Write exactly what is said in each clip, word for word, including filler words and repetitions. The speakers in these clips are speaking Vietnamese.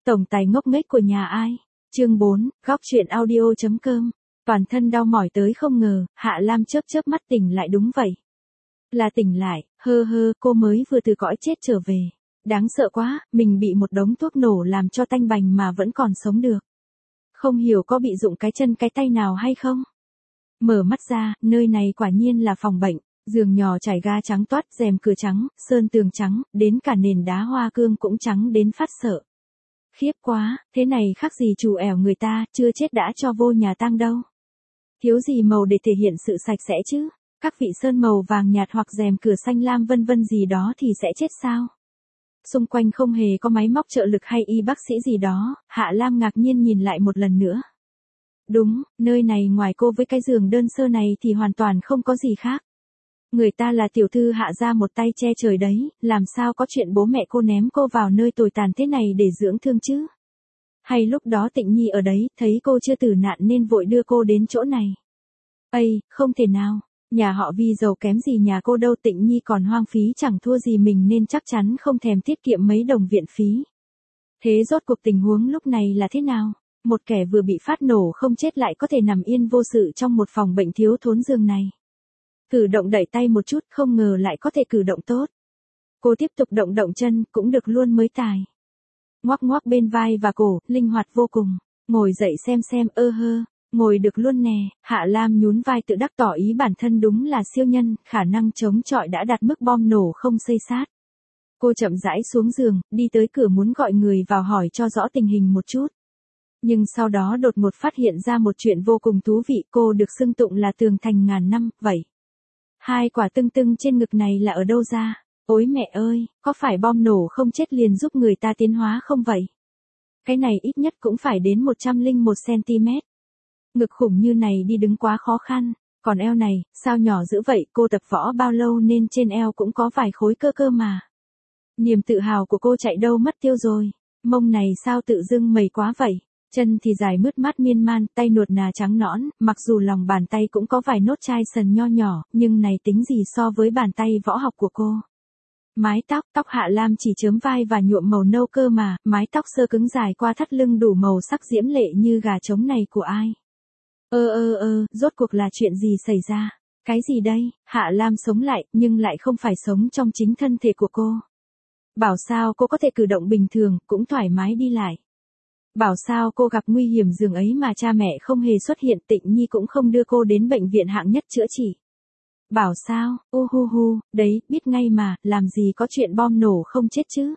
Tổng tài ngốc nghếch của nhà ai? Chương bốn, góc truyện audio chấm com. Toàn thân đau mỏi tới không ngờ, Hạ Lam chớp chớp mắt tỉnh lại đúng vậy. Là tỉnh lại, hơ hơ, cô mới vừa từ cõi chết trở về. Đáng sợ quá, mình bị một đống thuốc nổ làm cho tanh bành mà vẫn còn sống được. Không hiểu có bị dụng cái chân cái tay nào hay không? Mở mắt ra, nơi này quả nhiên là phòng bệnh, giường nhỏ trải ga trắng toát, rèm cửa trắng, sơn tường trắng, đến cả nền đá hoa cương cũng trắng đến phát sợ. Khiếp quá, thế này khác gì chủ ẻo người ta, chưa chết đã cho vô nhà tang đâu. Thiếu gì màu để thể hiện sự sạch sẽ chứ, các vị sơn màu vàng nhạt hoặc rèm cửa xanh lam vân vân gì đó thì sẽ chết sao? Xung quanh không hề có máy móc trợ lực hay y bác sĩ gì đó, Hạ Lam ngạc nhiên nhìn lại một lần nữa. Đúng, nơi này ngoài cô với cái giường đơn sơ này thì hoàn toàn không có gì khác. Người ta là tiểu thư Hạ gia một tay che trời đấy, làm sao có chuyện bố mẹ cô ném cô vào nơi tồi tàn thế này để dưỡng thương chứ? Hay lúc đó Tịnh Nhi ở đấy, thấy cô chưa tử nạn nên vội đưa cô đến chỗ này? Ây, không thể nào, nhà họ Vi giàu kém gì nhà cô đâu, Tịnh Nhi còn hoang phí chẳng thua gì mình nên chắc chắn không thèm tiết kiệm mấy đồng viện phí. Thế rốt cuộc tình huống lúc này là thế nào? Một kẻ vừa bị phát nổ không chết lại có thể nằm yên vô sự trong một phòng bệnh thiếu thốn giường này. Cử động đẩy tay một chút không ngờ lại có thể cử động tốt. Cô tiếp tục động động chân cũng được luôn mới tài. Ngoắc ngoắc bên vai và cổ, linh hoạt vô cùng. Ngồi dậy xem xem, ơ hơ, ngồi được luôn nè. Hạ Lam nhún vai tự đắc tỏ ý bản thân đúng là siêu nhân, khả năng chống chọi đã đạt mức bom nổ không xây sát. Cô chậm rãi xuống giường, đi tới cửa muốn gọi người vào hỏi cho rõ tình hình một chút. Nhưng sau đó đột ngột phát hiện ra một chuyện vô cùng thú vị, cô được xưng tụng là tường thành ngàn năm, vậy. Hai quả tưng tưng trên ngực này là ở đâu ra? Ôi mẹ ơi, có phải bom nổ không chết liền giúp người ta tiến hóa không vậy? Cái này ít nhất cũng phải đến một trăm lẻ một xăng-ti-mét. Ngực khủng như này đi đứng quá khó khăn, còn eo này, sao nhỏ dữ vậy, cô tập võ bao lâu nên trên eo cũng có vài khối cơ cơ mà. Niềm tự hào của cô chạy đâu mất tiêu rồi, mông này sao tự dưng mẩy quá vậy? Chân thì dài mướt mát miên man, tay nuột nà trắng nõn, mặc dù lòng bàn tay cũng có vài nốt chai sần nho nhỏ, nhưng này tính gì so với bàn tay võ học của cô. Mái tóc, tóc Hạ Lam chỉ chớm vai và nhuộm màu nâu cơ mà, mái tóc sơ cứng dài qua thắt lưng đủ màu sắc diễm lệ như gà trống này của ai. Ơ ơ ơ, rốt cuộc là chuyện gì xảy ra? Cái gì đây? Hạ Lam sống lại, nhưng lại không phải sống trong chính thân thể của cô. Bảo sao cô có thể cử động bình thường, cũng thoải mái đi lại. Bảo sao cô gặp nguy hiểm giường ấy mà cha mẹ không hề xuất hiện, Tịnh Nhi cũng không đưa cô đến bệnh viện hạng nhất chữa trị. Bảo sao, u hu hu, đấy, biết ngay mà, làm gì có chuyện bom nổ không chết chứ.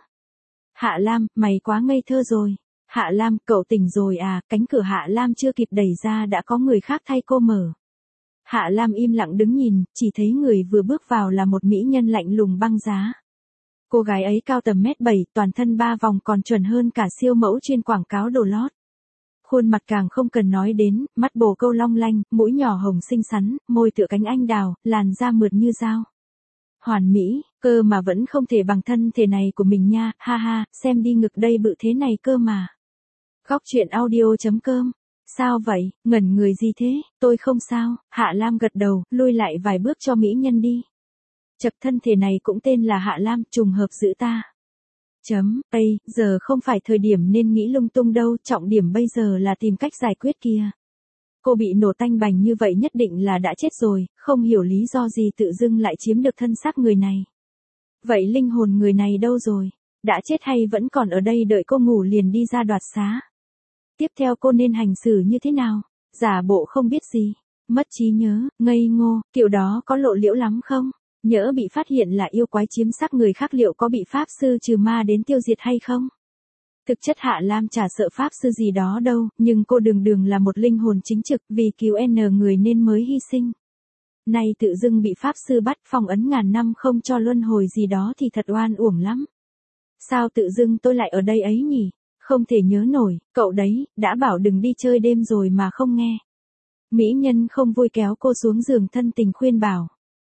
Hạ Lam, mày quá ngây thơ rồi. Hạ Lam, cậu tỉnh rồi à, cánh cửa Hạ Lam chưa kịp đẩy ra đã có người khác thay cô mở. Hạ Lam im lặng đứng nhìn, chỉ thấy người vừa bước vào là một mỹ nhân lạnh lùng băng giá. Cô gái ấy cao tầm mét bảy, toàn thân ba vòng còn chuẩn hơn cả siêu mẫu trên quảng cáo đồ lót. Khuôn mặt càng không cần nói đến, mắt bồ câu long lanh, mũi nhỏ hồng xinh xắn, môi tựa cánh anh đào, làn da mượt như dao. Hoàn mỹ, cơ mà vẫn không thể bằng thân thể này của mình nha, ha ha, xem đi ngực đây bự thế này cơ mà. Góc truyện audio chấm com. Sao vậy, ngẩn người gì thế, tôi không sao, Hạ Lam gật đầu, lui lại vài bước cho mỹ nhân đi. Chật, thân thể này cũng tên là Hạ Lam, trùng hợp giữ ta. Chấm, Ây, giờ không phải thời điểm nên nghĩ lung tung đâu, trọng điểm bây giờ là tìm cách giải quyết kia. Cô bị nổ tanh bành như vậy nhất định là đã chết rồi, không hiểu lý do gì tự dưng lại chiếm được thân xác người này. Vậy linh hồn người này đâu rồi? Đã chết hay vẫn còn ở đây đợi cô ngủ liền đi ra đoạt xá? Tiếp theo cô nên hành xử như thế nào? Giả bộ không biết gì, mất trí nhớ, ngây ngô, kiểu đó có lộ liễu lắm không? Nhỡ bị phát hiện là yêu quái chiếm xác người khác liệu có bị pháp sư trừ ma đến tiêu diệt hay không? Thực chất Hạ Lam chả sợ pháp sư gì đó đâu, nhưng cô đường đường là một linh hồn chính trực vì cứu N người nên mới hy sinh. Nay tự dưng bị pháp sư bắt phong ấn ngàn năm không cho luân hồi gì đó thì thật oan uổng lắm. Sao tự dưng tôi lại ở đây ấy nhỉ? Không thể nhớ nổi, cậu đấy, đã bảo đừng đi chơi đêm rồi mà không nghe. Mỹ nhân không vui kéo cô xuống giường thân tình khuyên bảo.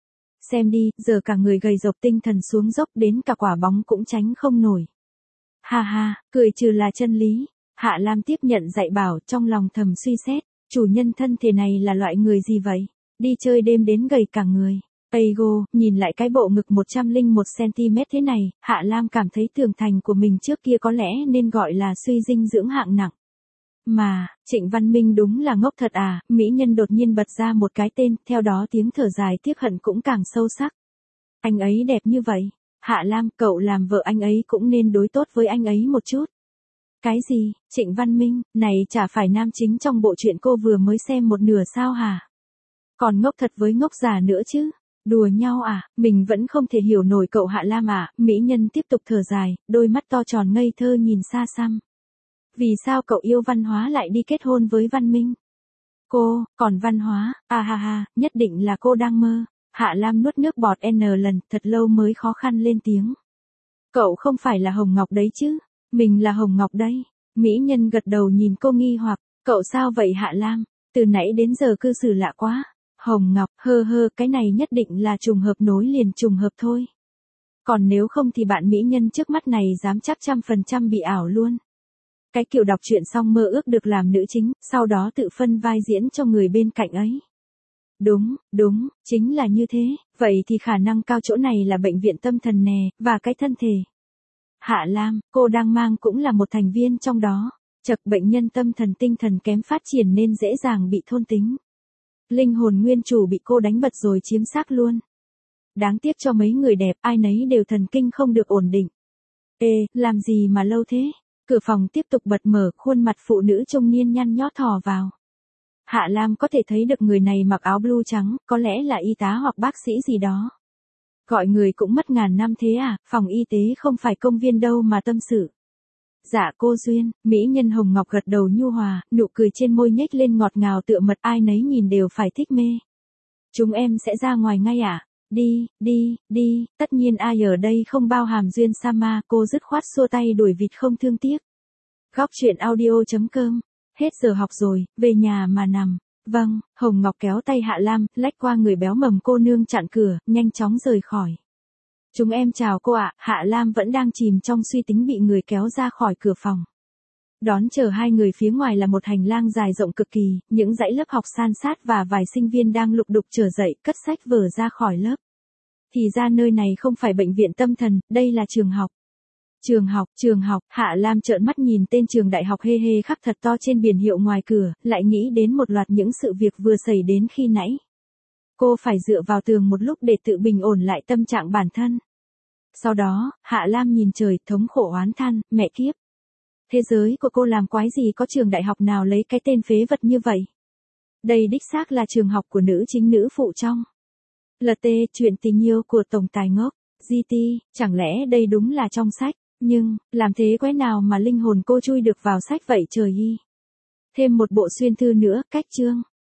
Xem đi, giờ cả người gầy rộc tinh thần xuống dốc đến cả quả bóng cũng tránh không nổi. Ha ha, cười trừ là chân lý. Hạ Lam tiếp nhận dạy bảo trong lòng thầm suy xét, chủ nhân thân thể này là loại người gì vậy? Đi chơi đêm đến gầy cả người. Aigo, nhìn lại cái bộ ngực một trăm lẻ một xăng-ti-mét thế này, Hạ Lam cảm thấy tường thành của mình trước kia có lẽ nên gọi là suy dinh dưỡng hạng nặng. Mà, Trịnh Văn Minh đúng là ngốc thật à, mỹ nhân đột nhiên bật ra một cái tên, theo đó tiếng thở dài tiếc hận cũng càng sâu sắc. Anh ấy đẹp như vậy, Hạ Lam, cậu làm vợ anh ấy cũng nên đối tốt với anh ấy một chút. Cái gì, Trịnh Văn Minh, này chả phải nam chính trong bộ truyện cô vừa mới xem một nửa sao hả? Còn ngốc thật với ngốc già nữa chứ. Đùa nhau à, mình vẫn không thể hiểu nổi cậu Hạ Lam à, mỹ nhân tiếp tục thở dài, đôi mắt to tròn ngây thơ nhìn xa xăm. Vì sao cậu yêu Văn Hóa lại đi kết hôn với Văn Minh? Cô, còn Văn Hóa, à ha ha, nhất định là cô đang mơ. Hạ Lam nuốt nước bọt N lần, thật lâu mới khó khăn lên tiếng. Cậu không phải là Hồng Ngọc đấy chứ? Mình là Hồng Ngọc đây. Mỹ nhân gật đầu nhìn cô nghi hoặc, cậu sao vậy Hạ Lam? Từ nãy đến giờ cư xử lạ quá. Hồng Ngọc, hơ hơ, cái này nhất định là trùng hợp nối liền trùng hợp thôi. Còn nếu không thì bạn mỹ nhân trước mắt này dám chắc trăm phần trăm bị ảo luôn. Cái kiểu đọc truyện xong mơ ước được làm nữ chính, sau đó tự phân vai diễn cho người bên cạnh ấy. Đúng, đúng, chính là như thế, vậy thì khả năng cao chỗ này là bệnh viện tâm thần nè, và cái thân thể. Hạ Lam, cô đang mang cũng là một thành viên trong đó, chật bệnh nhân tâm thần tinh thần kém phát triển nên dễ dàng bị thôn tính. Linh hồn nguyên chủ bị cô đánh bật rồi chiếm xác luôn. Đáng tiếc cho mấy người đẹp, ai nấy đều thần kinh không được ổn định. Ê, làm gì mà lâu thế? Cửa phòng tiếp tục bật mở, khuôn mặt phụ nữ trung niên nhăn nhó thò vào. Hạ Lam có thể thấy được người này mặc áo blue trắng, có lẽ là y tá hoặc bác sĩ gì đó. Gọi người cũng mất ngàn năm thế à, phòng y tế không phải công viên đâu mà tâm sự. Dạ cô Duyên, mỹ nhân Hồng Ngọc gật đầu nhu hòa, nụ cười trên môi nhếch lên ngọt ngào tựa mật, ai nấy nhìn đều phải thích mê. Chúng em sẽ ra ngoài ngay à? Đi, đi, đi, tất nhiên ai ở đây không bao hàm Duyên Sama, cô dứt khoát xua tay đuổi vịt không thương tiếc. Góc truyện audio chấm com, hết giờ học rồi, về nhà mà nằm. Vâng, Hồng Ngọc kéo tay Hạ Lam, lách qua người béo mầm cô nương chặn cửa, nhanh chóng rời khỏi. Chúng em chào cô ạ, Hạ Lam vẫn đang chìm trong suy tính bị người kéo ra khỏi cửa phòng. Đón chờ hai người phía ngoài là một hành lang dài rộng cực kỳ, những dãy lớp học san sát và vài sinh viên đang lục đục trở dậy, cất sách vở ra khỏi lớp. Thì ra nơi này không phải bệnh viện tâm thần, đây là trường học. Trường học, trường học, Hạ Lam trợn mắt nhìn tên trường đại học hê hê khắc thật to trên biển hiệu ngoài cửa, lại nghĩ đến một loạt những sự việc vừa xảy đến khi nãy. Cô phải dựa vào tường một lúc để tự bình ổn lại tâm trạng bản thân. Sau đó, Hạ Lam nhìn trời, thống khổ oán than, mẹ kiếp. Thế giới của cô làm quái gì có trường đại học nào lấy cái tên phế vật như vậy? Đây đích xác là trường học của nữ chính nữ phụ trong lờ tê, chuyện tình yêu của tổng tài ngốc, giê tê, chẳng lẽ đây đúng là trong sách, nhưng, làm thế quái nào mà linh hồn cô chui được vào sách vậy trời y. Thêm một bộ xuyên thư nữa, cách chương.